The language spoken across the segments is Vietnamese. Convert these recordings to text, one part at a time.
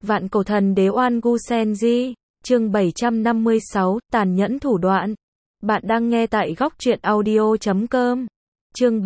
Vạn cổ thần đế Oan Gu Senji, chương 756, tàn nhẫn thủ đoạn. Bạn đang nghe tại góc truyện audio.com. Chương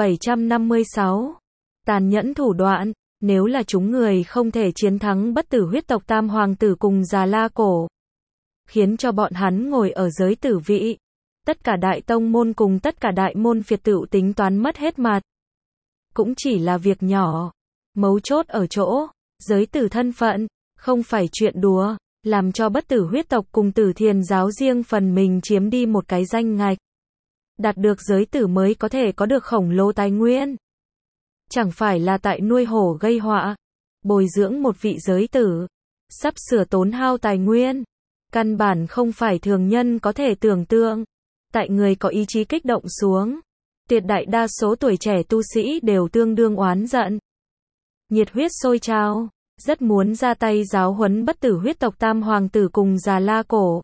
756. Tàn nhẫn thủ đoạn. Nếu là chúng người không thể chiến thắng bất tử huyết tộc Tam Hoàng tử cùng Già La Cổ, khiến cho bọn hắn ngồi ở giới tử vị, tất cả đại tông môn cùng tất cả đại môn phiệt tựu tính toán mất hết mặt. Cũng chỉ là việc nhỏ. Mấu chốt ở chỗ, giới tử thân phận, không phải chuyện đùa, làm cho bất tử huyết tộc cùng Tử Thiền giáo riêng phần mình chiếm đi một cái danh ngạch. Đạt được giới tử mới có thể có được khổng lồ tài nguyên. Chẳng phải là tại nuôi hổ gây họa, bồi dưỡng một vị giới tử, sắp sửa tốn hao tài nguyên. Căn bản không phải thường nhân có thể tưởng tượng. Tại người có ý chí kích động xuống, tuyệt đại đa số tuổi trẻ tu sĩ đều tương đương oán giận. Nhiệt huyết sôi trào, rất muốn ra tay giáo huấn bất tử huyết tộc Tam Hoàng tử cùng Già La Cổ.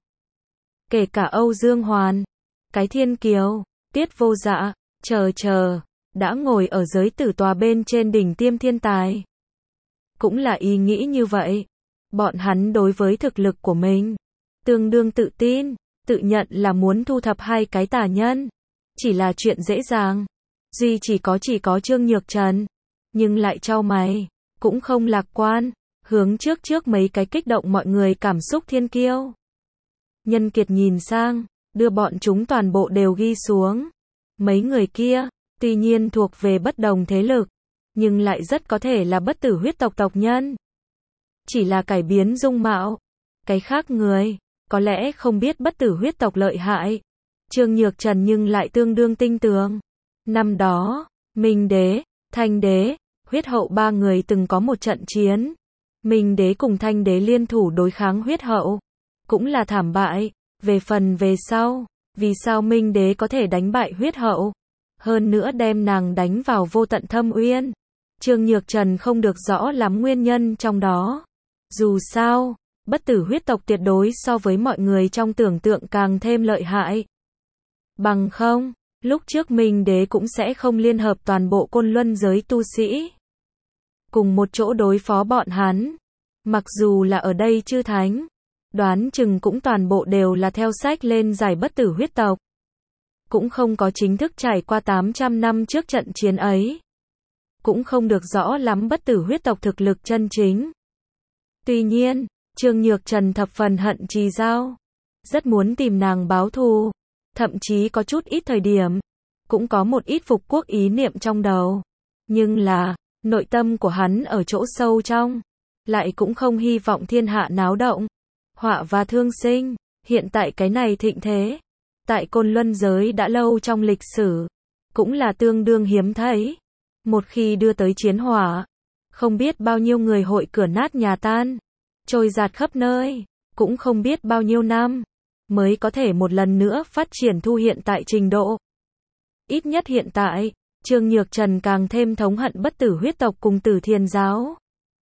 Kể cả Âu Dương Hoàn, cái Thiên Kiều, Tiết Vô Dạ, chờ, đã ngồi ở giới tử tòa bên trên đỉnh tiêm thiên tài. Cũng là ý nghĩ như vậy. Bọn hắn đối với thực lực của mình, tương đương tự tin, tự nhận là muốn thu thập hai cái tà nhân. Chỉ là chuyện dễ dàng. Duy chỉ có Trương Nhược Trần. Nhưng lại chau mày, cũng không lạc quan, hướng trước mấy cái kích động mọi người cảm xúc thiên kiêu. Nhân Kiệt nhìn sang, đưa bọn chúng toàn bộ đều ghi xuống. Mấy người kia, tuy nhiên thuộc về bất đồng thế lực, nhưng lại rất có thể là bất tử huyết tộc tộc nhân. Chỉ là cải biến dung mạo. Cái khác người, có lẽ không biết bất tử huyết tộc lợi hại. Trương Nhược Trần nhưng lại tương đương tinh tường. Năm đó, Minh Đế, Thanh Đế, Huyết Hậu ba người từng có một trận chiến. Minh Đế cùng Thanh Đế liên thủ đối kháng Huyết Hậu, cũng là thảm bại. Về phần về sau, vì sao Minh Đế có thể đánh bại Huyết Hậu, hơn nữa đem nàng đánh vào vô tận thâm uyên, Trương Nhược Trần không được rõ lắm nguyên nhân trong đó. Dù sao, bất tử huyết tộc tuyệt đối so với mọi người trong tưởng tượng càng thêm lợi hại. Bằng không, lúc trước Minh Đế cũng sẽ không liên hợp toàn bộ côn luân giới tu sĩ cùng một chỗ đối phó bọn hắn. Mặc dù là ở đây chư thánh, đoán chừng cũng toàn bộ đều là theo sách lên giải bất tử huyết tộc. Cũng không có chính thức trải qua 800 năm trước trận chiến ấy. Cũng không được rõ lắm bất tử huyết tộc thực lực chân chính. Tuy nhiên, Trương Nhược Trần thập phần hận Trì Giao. Rất muốn tìm nàng báo thù. Thậm chí có chút ít thời điểm, cũng có một ít phục quốc ý niệm trong đầu. Nhưng là, nội tâm của hắn ở chỗ sâu trong, lại cũng không hy vọng thiên hạ náo động, họa và thương sinh. Hiện tại cái này thịnh thế, tại côn luân giới đã lâu trong lịch sử, cũng là tương đương hiếm thấy. Một khi đưa tới chiến hỏa, không biết bao nhiêu người hội cửa nát nhà tan, trôi giạt khắp nơi, cũng không biết bao nhiêu năm mới có thể một lần nữa phát triển thu hiện tại trình độ. Ít nhất hiện tại, Trương Nhược Trần càng thêm thống hận bất tử huyết tộc cùng Tử Thiền giáo.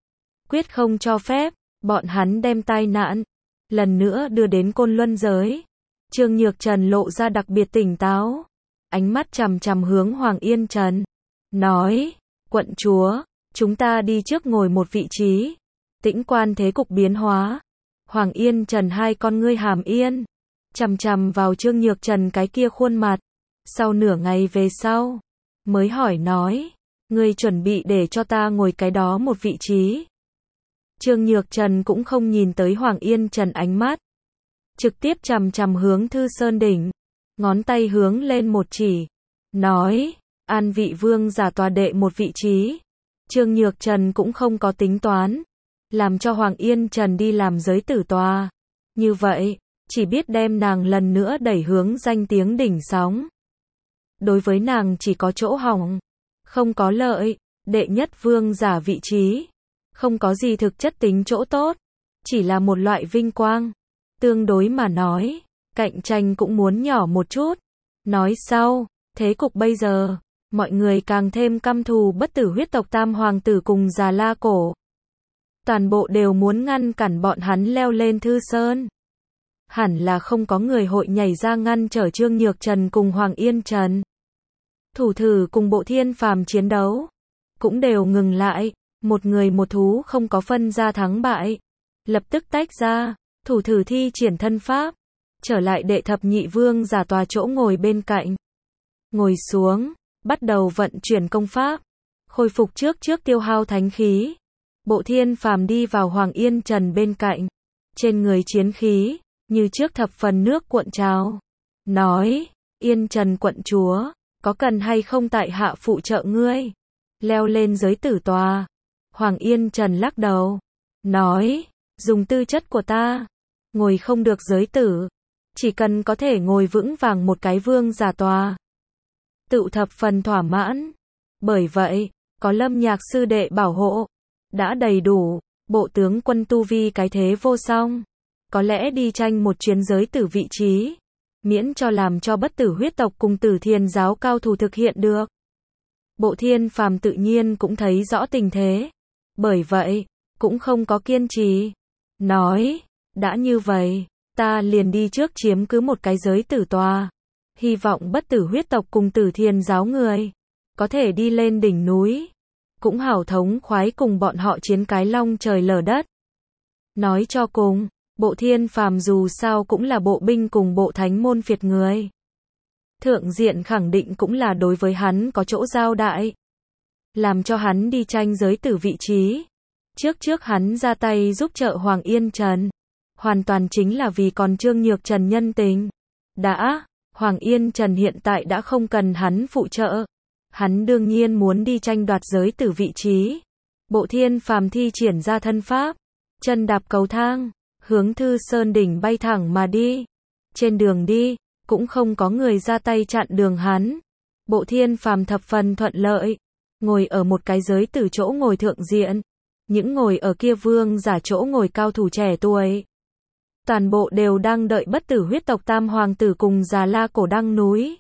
Quyết không cho phép bọn hắn đem tai nạn lần nữa đưa đến côn luân giới. Trương Nhược Trần lộ ra đặc biệt tỉnh táo, ánh mắt chằm hướng Hoàng Yên Trần, nói: "Quận chúa, chúng ta đi trước ngồi một vị trí, tĩnh quan thế cục biến hóa." Hoàng Yên Trần hai con ngươi hàm yên, chằm vào Trương Nhược Trần cái kia khuôn mặt. Sau nửa ngày về sau, mới hỏi nói: "Ngươi chuẩn bị để cho ta ngồi cái đó một vị trí?" Trương Nhược Trần cũng không nhìn tới Hoàng Yên Trần ánh mắt, trực tiếp chằm hướng Thư Sơn đỉnh, ngón tay hướng lên một chỉ, nói: "An vị vương giả tòa đệ một vị trí." Trương Nhược Trần cũng không có tính toán làm cho Hoàng Yên Trần đi làm giới tử tòa. Như vậy, chỉ biết đem nàng lần nữa đẩy hướng danh tiếng đỉnh sóng. Đối với nàng chỉ có chỗ hỏng, không có lợi. Đệ nhất vương giả vị trí, không có gì thực chất tính chỗ tốt, chỉ là một loại vinh quang. Tương đối mà nói, cạnh tranh cũng muốn nhỏ một chút. Nói sau, thế cục bây giờ, mọi người càng thêm căm thù bất tử huyết tộc Tam Hoàng tử cùng Già La Cổ. Toàn bộ đều muốn ngăn cản bọn hắn leo lên Thư Sơn. Hẳn là không có người hội nhảy ra ngăn trở Trương Nhược Trần cùng Hoàng Yên Trần. Thủ thử cùng Bộ Thiên Phàm chiến đấu, cũng đều ngừng lại. Một người một thú không có phân ra thắng bại. lập tức tách ra, thủ thử thi triển thân pháp, trở lại đệ thập nhị vương giả tòa chỗ ngồi bên cạnh. Ngồi xuống, bắt đầu vận chuyển công pháp, khôi phục trước tiêu hao thánh khí. Bộ Thiên Phàm đi vào Hoàng Yên Trần bên cạnh, trên người chiến khí, như trước thập phần nước cuộn trào. Nói, Yên Trần quận chúa, có cần hay không tại hạ phụ trợ ngươi? Leo lên giới tử tòa. Hoàng Yên Trần lắc đầu, nói, dùng tư chất của ta, ngồi không được giới tử, chỉ cần có thể ngồi vững vàng một cái vương giả tòa, tự thập phần thỏa mãn. Bởi vậy, có Lâm Nhạc sư đệ bảo hộ, đã đầy đủ, bộ tướng quân tu vi cái thế vô song, có lẽ đi tranh một chuyến giới tử vị trí, miễn cho làm cho bất tử huyết tộc cùng Tử Thiên giáo cao thủ thực hiện được. Bộ Thiên Phàm tự nhiên cũng thấy rõ tình thế, bởi vậy, cũng không có kiên trì. Nói, đã như vậy, ta liền đi trước chiếm cứ một cái giới tử tòa. Hy vọng bất tử huyết tộc cùng Tử Thiên giáo người, có thể đi lên đỉnh núi, cũng hảo thống khoái cùng bọn họ chiến cái long trời lở đất. Nói cho cùng, Bộ Thiên Phàm dù sao cũng là bộ binh cùng bộ thánh môn phiệt người. Thượng diện khẳng định cũng là đối với hắn có chỗ giao đại. Làm cho hắn đi tranh giới tử vị trí. Trước hắn ra tay giúp trợ Hoàng Yên Trần. Hoàn toàn chính là vì còn Trương Nhược Trần nhân tình. Đã, Hoàng Yên Trần hiện tại đã không cần hắn phụ trợ. Hắn đương nhiên muốn đi tranh đoạt giới tử vị trí. Bộ Thiên Phàm thi triển ra thân pháp. Chân đạp cầu thang, hướng Thư Sơn đỉnh bay thẳng mà đi. Trên đường đi, cũng không có người ra tay chặn đường hắn. Bộ Thiên Phàm thập phần thuận lợi, ngồi ở một cái giới tử chỗ ngồi thượng diện. Những ngồi ở kia vương giả chỗ ngồi cao thủ trẻ tuổi, toàn bộ đều đang đợi bất tử huyết tộc tam hoàng tử cùng Già La Cổ Đăng núi.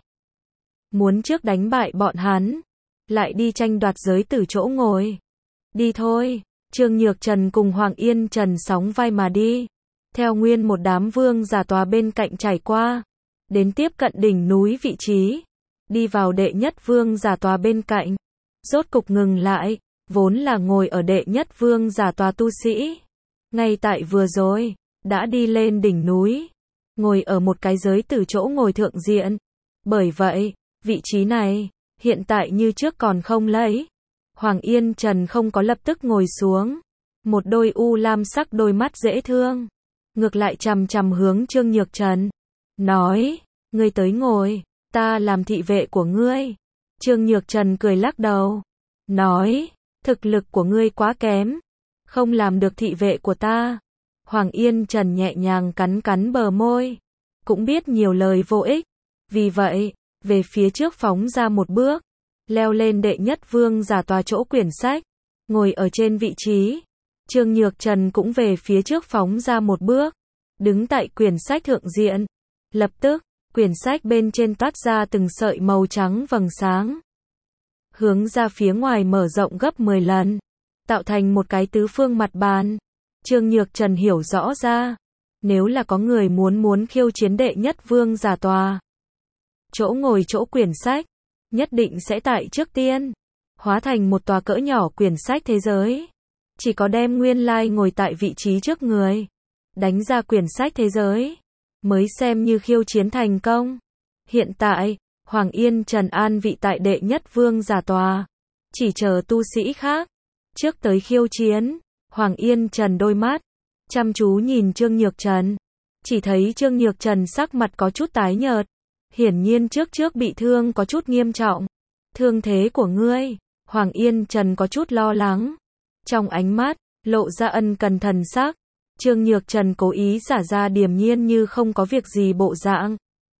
Muốn trước đánh bại bọn hắn, lại đi tranh đoạt giới tử chỗ ngồi. Đi thôi, Trương Nhược Trần cùng Hoàng Yên Trần sóng vai mà đi. Theo nguyên một đám vương giả tòa bên cạnh trải qua, đến tiếp cận đỉnh núi vị trí, đi vào đệ nhất vương giả tòa bên cạnh, rốt cục ngừng lại, vốn là ngồi ở đệ nhất vương giả tòa tu sĩ. Ngay tại vừa rồi, đã đi lên đỉnh núi, ngồi ở một cái giới tử chỗ ngồi thượng diện. Bởi vậy, vị trí này, hiện tại như trước còn không lấy. Hoàng Yên Trần không có lập tức ngồi xuống, một đôi u lam sắc đôi mắt dễ thương, ngược lại chằm chằm hướng Trương Nhược Trần, nói, ngươi tới ngồi, ta làm thị vệ của ngươi. Trương Nhược Trần cười lắc đầu, nói, thực lực của ngươi quá kém, không làm được thị vệ của ta. Hoàng Yên Trần nhẹ nhàng cắn cắn bờ môi, cũng biết nhiều lời vô ích, vì vậy, về phía trước phóng ra một bước, leo lên đệ nhất vương giả tòa chỗ quyển sách, ngồi ở trên vị trí. Trương Nhược Trần cũng về phía trước phóng ra một bước, đứng tại quyển sách thượng diện. Lập tức, quyển sách bên trên toát ra từng sợi màu trắng vầng sáng, hướng ra phía ngoài mở rộng gấp 10 lần, tạo thành một cái tứ phương mặt bàn. Trương Nhược Trần hiểu rõ ra, nếu là có người muốn khiêu chiến đệ nhất vương giả tòa, chỗ ngồi chỗ quyển sách, nhất định sẽ tại trước tiên, hóa thành một tòa cỡ nhỏ quyển sách thế giới. Chỉ có đem nguyên lai ngồi tại vị trí trước người, đánh ra quyển sách thế giới, mới xem như khiêu chiến thành công. Hiện tại, Hoàng Yên Trần an vị tại đệ nhất vương giả tòa, chỉ chờ tu sĩ khác trước tới khiêu chiến. Hoàng Yên Trần đôi mắt chăm chú nhìn Trương Nhược Trần, chỉ thấy Trương Nhược Trần sắc mặt có chút tái nhợt, hiển nhiên trước bị thương có chút nghiêm trọng. Thương thế của ngươi? Hoàng Yên Trần có chút lo lắng, trong ánh mắt lộ ra ân cần thần sắc. Trương Nhược Trần cố ý giả ra điềm nhiên như không có việc gì bộ dạng,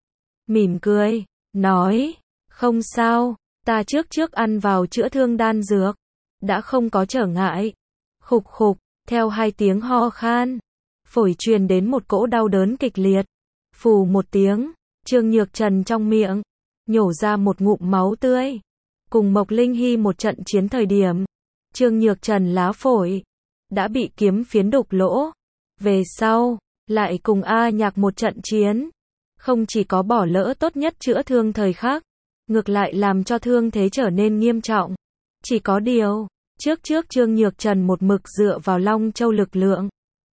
mỉm cười, nói, không sao, ta trước ăn vào chữa thương đan dược, đã không có trở ngại. Khục khục, theo hai tiếng ho khan, phổi truyền đến một cỗ đau đớn kịch liệt. Phù một tiếng, Trương Nhược Trần trong miệng nhổ ra một ngụm máu tươi. Cùng Mộc Linh Hy một trận chiến thời điểm, Trương Nhược Trần lá phổi đã bị kiếm phiến đục lỗ. Về sau, lại cùng A Nhạc một trận chiến, không chỉ có bỏ lỡ tốt nhất chữa thương thời khắc, ngược lại làm cho thương thế trở nên nghiêm trọng. Chỉ có điều, trước Trương Nhược Trần một mực dựa vào Long Châu lực lượng,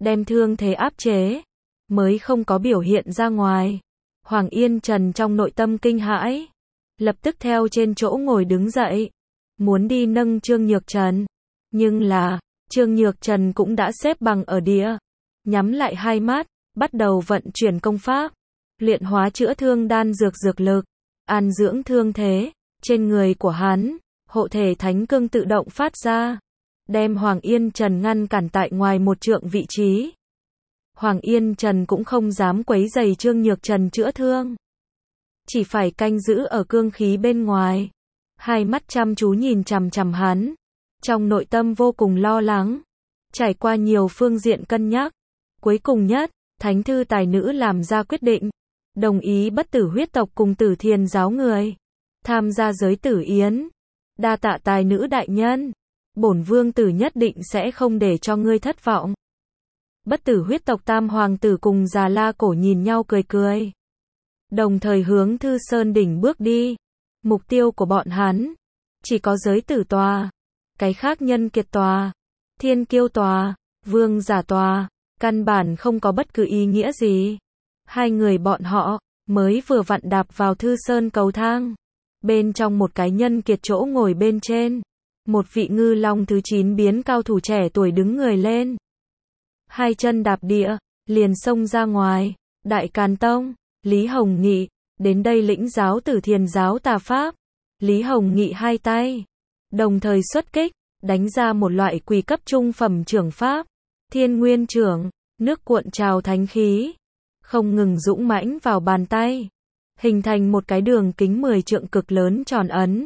đem thương thế áp chế, mới không có biểu hiện ra ngoài. Hoàng Yên Trần trong nội tâm kinh hãi, lập tức theo trên chỗ ngồi đứng dậy, muốn đi nâng Trương Nhược Trần. Nhưng là, Trương Nhược Trần cũng đã xếp bằng ở địa, nhắm lại hai mắt, bắt đầu vận chuyển công pháp, luyện hóa chữa thương đan dược lực, an dưỡng thương thế. Trên người của hắn, hộ thể thánh cương tự động phát ra, đem Hoàng Yên Trần ngăn cản tại ngoài một trượng vị trí. Hoàng Yên Trần cũng không dám quấy rầy Trương Nhược Trần chữa thương, chỉ phải canh giữ ở cương khí bên ngoài, hai mắt chăm chú nhìn chằm chằm hắn, trong nội tâm vô cùng lo lắng. Trải qua nhiều phương diện cân nhắc, cuối cùng nhất, thánh thư tài nữ làm ra quyết định, đồng ý bất tử huyết tộc cùng Tử Thiền giáo người tham gia giới tử yến. Đa tạ tài nữ đại nhân, bổn vương tử nhất định sẽ không để cho ngươi thất vọng. Bất tử huyết tộc tam hoàng tử cùng Già La Cổ nhìn nhau cười cười, đồng thời hướng Thư Sơn đỉnh bước đi. Mục tiêu của bọn hắn chỉ có giới tử tòa, cái khác nhân kiệt tòa, thiên kiêu tòa, vương giả tòa, căn bản không có bất cứ ý nghĩa gì. Hai người bọn họ mới vừa vặn đạp vào Thư Sơn cầu thang, bên trong một cái nhân kiệt chỗ ngồi bên trên, một vị ngư long thứ 9 biến cao thủ trẻ tuổi đứng người lên, hai chân đạp địa, liền xông ra ngoài. Đại Càn Tông, Lý Hồng Nghị, đến đây lĩnh giáo Tử Thiền giáo tà pháp. Lý Hồng Nghị hai tay đồng thời xuất kích, đánh ra một loại quỳ cấp trung phẩm trưởng pháp, Thiên Nguyên trưởng, nước cuộn trào thánh khí, không ngừng dũng mãnh vào bàn tay, hình thành một cái đường kính 10 trượng cực lớn tròn ấn.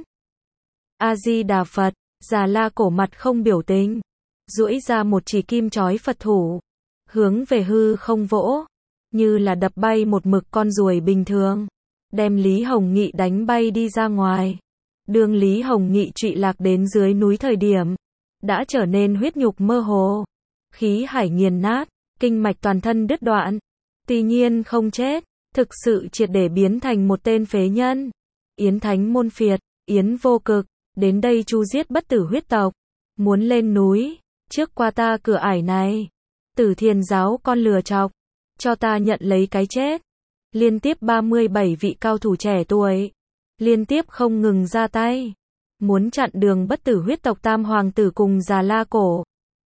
A Di Đà Phật. Già La Cổ mặt không biểu tình, duỗi ra một chỉ kim chói Phật thủ, hướng về hư không vỗ, như là đập bay một mực con ruồi bình thường, đem Lý Hồng Nghị đánh bay đi ra ngoài. Đường Lý Hồng Nghị trụy lạc đến dưới núi thời điểm, đã trở nên huyết nhục mơ hồ, khí hải nghiền nát, kinh mạch toàn thân đứt đoạn. Tuy nhiên không chết, thực sự triệt để biến thành một tên phế nhân. Yến Thánh Môn Phiệt, Yến Vô Cực, đến đây chu giết bất tử huyết tộc, muốn lên núi, trước qua ta cửa ải này. Tử Thiền giáo con lừa chọc, cho ta nhận lấy cái chết. Liên tiếp 37 vị cao thủ trẻ tuổi, liên tiếp không ngừng ra tay, muốn chặn đường bất tử huyết tộc tam hoàng tử cùng Già La Cổ.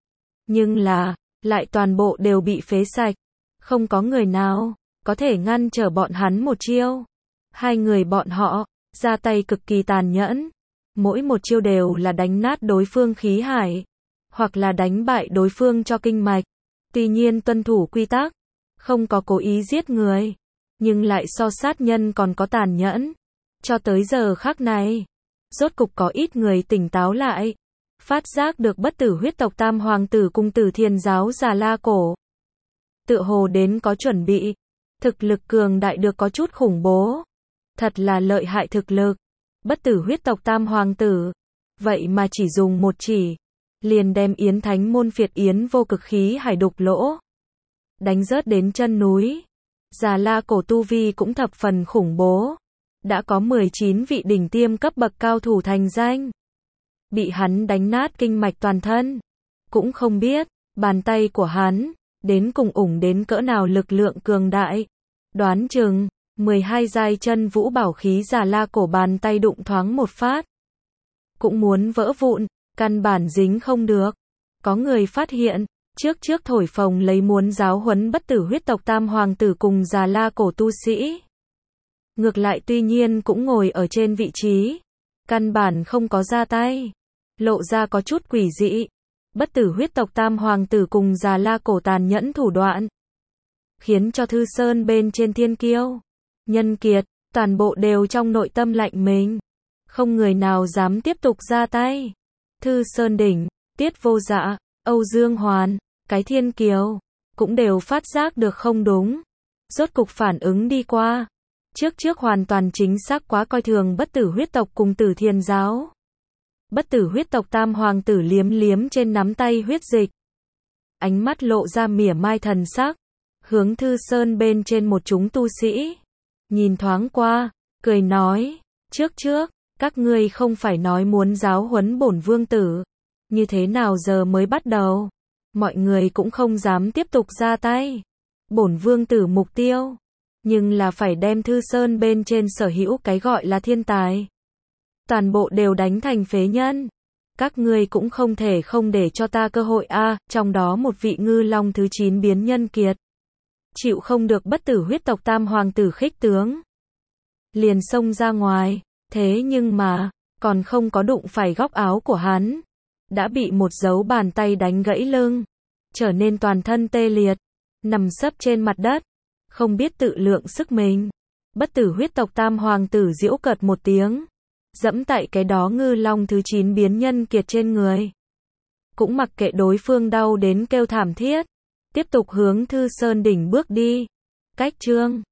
Nhưng là, lại toàn bộ đều bị phế sạch, không có người nào có thể ngăn trở bọn hắn một chiêu. Hai người bọn họ ra tay cực kỳ tàn nhẫn, mỗi một chiêu đều là đánh nát đối phương khí hải, hoặc là đánh bại đối phương cho kinh mạch. Tuy nhiên tuân thủ quy tắc, không có cố ý giết người, nhưng lại so sát nhân còn có tàn nhẫn. Cho tới giờ khắc này, rốt cục có ít người tỉnh táo lại, phát giác được bất tử huyết tộc tam hoàng tử cùng Tử Thiền giáo Già La Cổ tựa hồ đến có chuẩn bị, thực lực cường đại được có chút khủng bố, thật là lợi hại thực lực. Bất tử huyết tộc tam hoàng tử, vậy mà chỉ dùng một chỉ, liền đem Yến Thánh Môn Phiệt Yến Vô Cực khí hải đục lỗ, đánh rớt đến chân núi. Già La Cổ tu vi cũng thập phần khủng bố, đã có 19 vị đỉnh tiêm cấp bậc cao thủ thành danh, bị hắn đánh nát kinh mạch toàn thân. Cũng không biết, bàn tay của hắn, đến cùng ủng đến cỡ nào lực lượng cường đại. Đoán chừng, 12 giai chân vũ bảo khí Già La Cổ bàn tay đụng thoáng một phát, cũng muốn vỡ vụn, căn bản dính không được. Có người phát hiện, trước thổi phồng lấy muốn giáo huấn bất tử huyết tộc tam hoàng tử cùng Già La Cổ tu sĩ. Ngược lại tuy nhiên cũng ngồi ở trên vị trí, căn bản không có ra tay, lộ ra có chút quỷ dị. Bất tử huyết tộc tam hoàng tử cùng Già La Cổ tàn nhẫn thủ đoạn, khiến cho Thư Sơn bên trên thiên kiêu, nhân kiệt, toàn bộ đều trong nội tâm lạnh mình, không người nào dám tiếp tục ra tay. Thư Sơn đỉnh, Tiết Vô Dạ, Âu Dương Hoàn, cái thiên kiều, cũng đều phát giác được không đúng, rốt cục phản ứng đi qua. Trước hoàn toàn chính xác quá coi thường bất tử huyết tộc cùng Tử Thiền giáo. Bất tử huyết tộc tam hoàng tử liếm liếm trên nắm tay huyết dịch, ánh mắt lộ ra mỉa mai thần sắc, hướng Thư Sơn bên trên một chúng tu sĩ, nhìn thoáng qua, cười nói, trước, các ngươi không phải nói muốn giáo huấn bổn vương tử, như thế nào giờ mới bắt đầu? Mọi người cũng không dám tiếp tục ra tay. Bổn vương tử mục tiêu, nhưng là phải đem Thư Sơn bên trên sở hữu cái gọi là thiên tài. Toàn bộ đều đánh thành phế nhân. Các ngươi cũng không thể không để cho ta cơ hội a, trong đó một vị ngư long thứ 9 biến nhân kiệt. Chịu không được bất tử huyết tộc tam hoàng tử khích tướng. Liền xông ra ngoài, thế nhưng mà, còn không có đụng phải góc áo của hắn. Đã bị một dấu bàn tay đánh gãy lưng, trở nên toàn thân tê liệt, nằm sấp trên mặt đất, không biết tự lượng sức mình. Bất tử huyết tộc tam hoàng tử giễu cợt một tiếng, dẫm tại cái đó ngư long thứ 9 biến nhân kiệt trên người. Cũng mặc kệ đối phương đau đến kêu thảm thiết, tiếp tục hướng Thư Sơn đỉnh bước đi. Cách chương